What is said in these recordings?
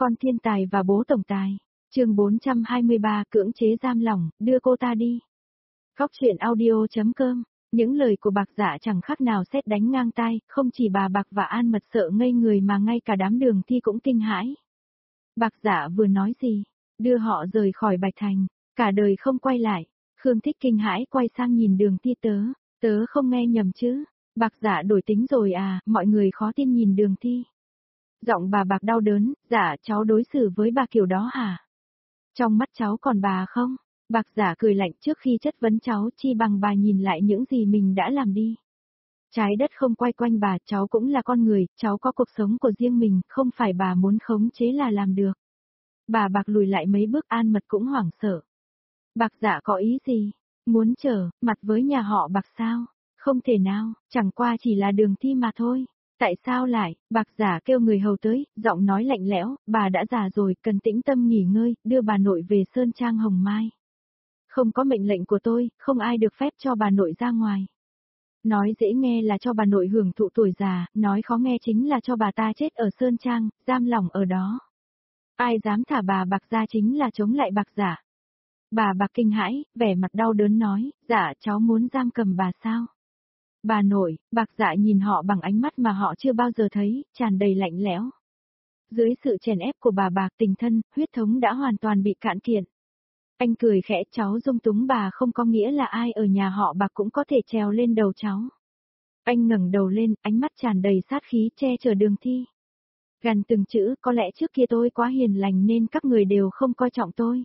Con thiên tài và bố tổng tài. Chương 423 cưỡng chế giam lỏng, đưa cô ta đi. Khóc chuyện audio.com. Những lời của Bạc Dạ chẳng khác nào sét đánh ngang tai, không chỉ bà Bạc và An Mật sợ ngây người mà ngay cả đám Đường Thi cũng kinh hãi. Bạc Dạ vừa nói gì? Đưa họ rời khỏi Bạch Thành, cả đời không quay lại. Khương Thích kinh hãi quay sang nhìn Đường Thi, tớ không nghe nhầm chứ? Bạc Dạ đổi tính rồi à? Mọi người khó tin nhìn Đường Thi. Giọng bà Bạc đau đớn, dạ cháu đối xử với bà kiểu đó hả? Trong mắt cháu còn bà không? Bạc Dạ cười lạnh, trước khi chất vấn cháu chi bằng bà nhìn lại những gì mình đã làm đi. Trái đất không quay quanh bà, cháu cũng là con người, cháu có cuộc sống của riêng mình, không phải bà muốn khống chế là làm được. Bà Bạc lùi lại mấy bước, An Mật cũng hoảng sợ. Bạc Dạ có ý gì? Muốn trở mặt với nhà họ Bạc sao? Không thể nào, chẳng qua chỉ là Đường Thi mà thôi. Tại sao lại? Bạc Dạ kêu người hầu tới, giọng nói lạnh lẽo, bà đã già rồi, cần tĩnh tâm nghỉ ngơi, đưa bà nội về Sơn Trang Hồng Mai. Không có mệnh lệnh của tôi, không ai được phép cho bà nội ra ngoài. Nói dễ nghe là cho bà nội hưởng thụ tuổi già, nói khó nghe chính là cho bà ta chết ở Sơn Trang, giam lỏng ở đó. Ai dám thả bà Bạc ra chính là chống lại Bạc Dạ. Bà Bạc kinh hãi, vẻ mặt đau đớn nói, dạ cháu muốn giam cầm bà sao? Bà nội, Bạc Dạ nhìn họ bằng ánh mắt mà họ chưa bao giờ thấy, tràn đầy lạnh lẽo. Dưới sự chèn ép của bà Bạc, tình thân, huyết thống đã hoàn toàn bị cạn kiệt. Anh cười khẽ, cháu dung túng bà không có nghĩa là ai ở nhà họ Bạc cũng có thể trèo lên đầu cháu. Anh ngẩng đầu lên, ánh mắt tràn đầy sát khí che chở Đường Thi. Gằn từng chữ, có lẽ trước kia tôi quá hiền lành nên các người đều không coi trọng tôi.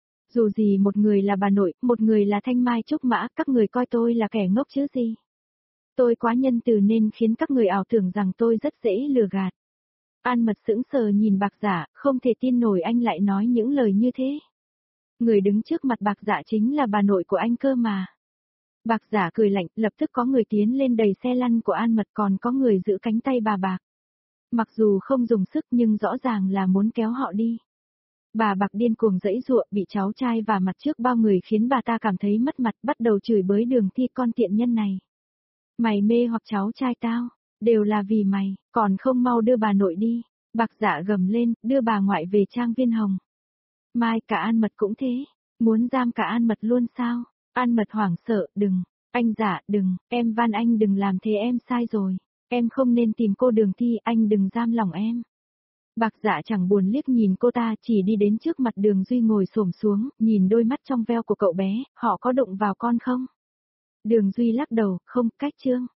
Dù gì một người là bà nội, một người là Thanh Mai Trúc Mã, các người coi tôi là kẻ ngốc chứ gì. Tôi quá nhân từ nên khiến các người ảo tưởng rằng tôi rất dễ lừa gạt. An Mật sững sờ nhìn Bạc Dạ, không thể tin nổi anh lại nói những lời như thế. Người đứng trước mặt Bạc Dạ chính là bà nội của anh cơ mà. Bạc Dạ cười lạnh, lập tức có người tiến lên đẩy xe lăn của An Mật, còn có người giữ cánh tay bà Bạc. Mặc dù không dùng sức nhưng rõ ràng là muốn kéo họ đi. Bà Bạc điên cuồng giãy giụa, bị cháu trai vả mặt trước bao người khiến bà ta cảm thấy mất mặt, bắt đầu chửi bới Đường Thi, con tiện nhân này. Mày mê hoặc cháu trai tao, đều là vì mày, còn không mau đưa bà nội đi. Bạc Dạ gầm lên, đưa bà ngoại về trang viên Hồng Mai. Cả An Mật cũng thế, muốn giam cả An Mật luôn sao? An Mật hoảng sợ, đừng, anh Dạ, đừng, em van anh đừng làm thế, em sai rồi. Em không nên tìm cô Đường Thi, anh đừng giam lòng em. Bạc Dạ chẳng buồn liếc nhìn cô ta, chỉ đi đến trước mặt Đường Duy ngồi xổm xuống, nhìn đôi mắt trong veo của cậu bé, họ có đụng vào con không? Đường Duy lắc đầu, không, cách Trương.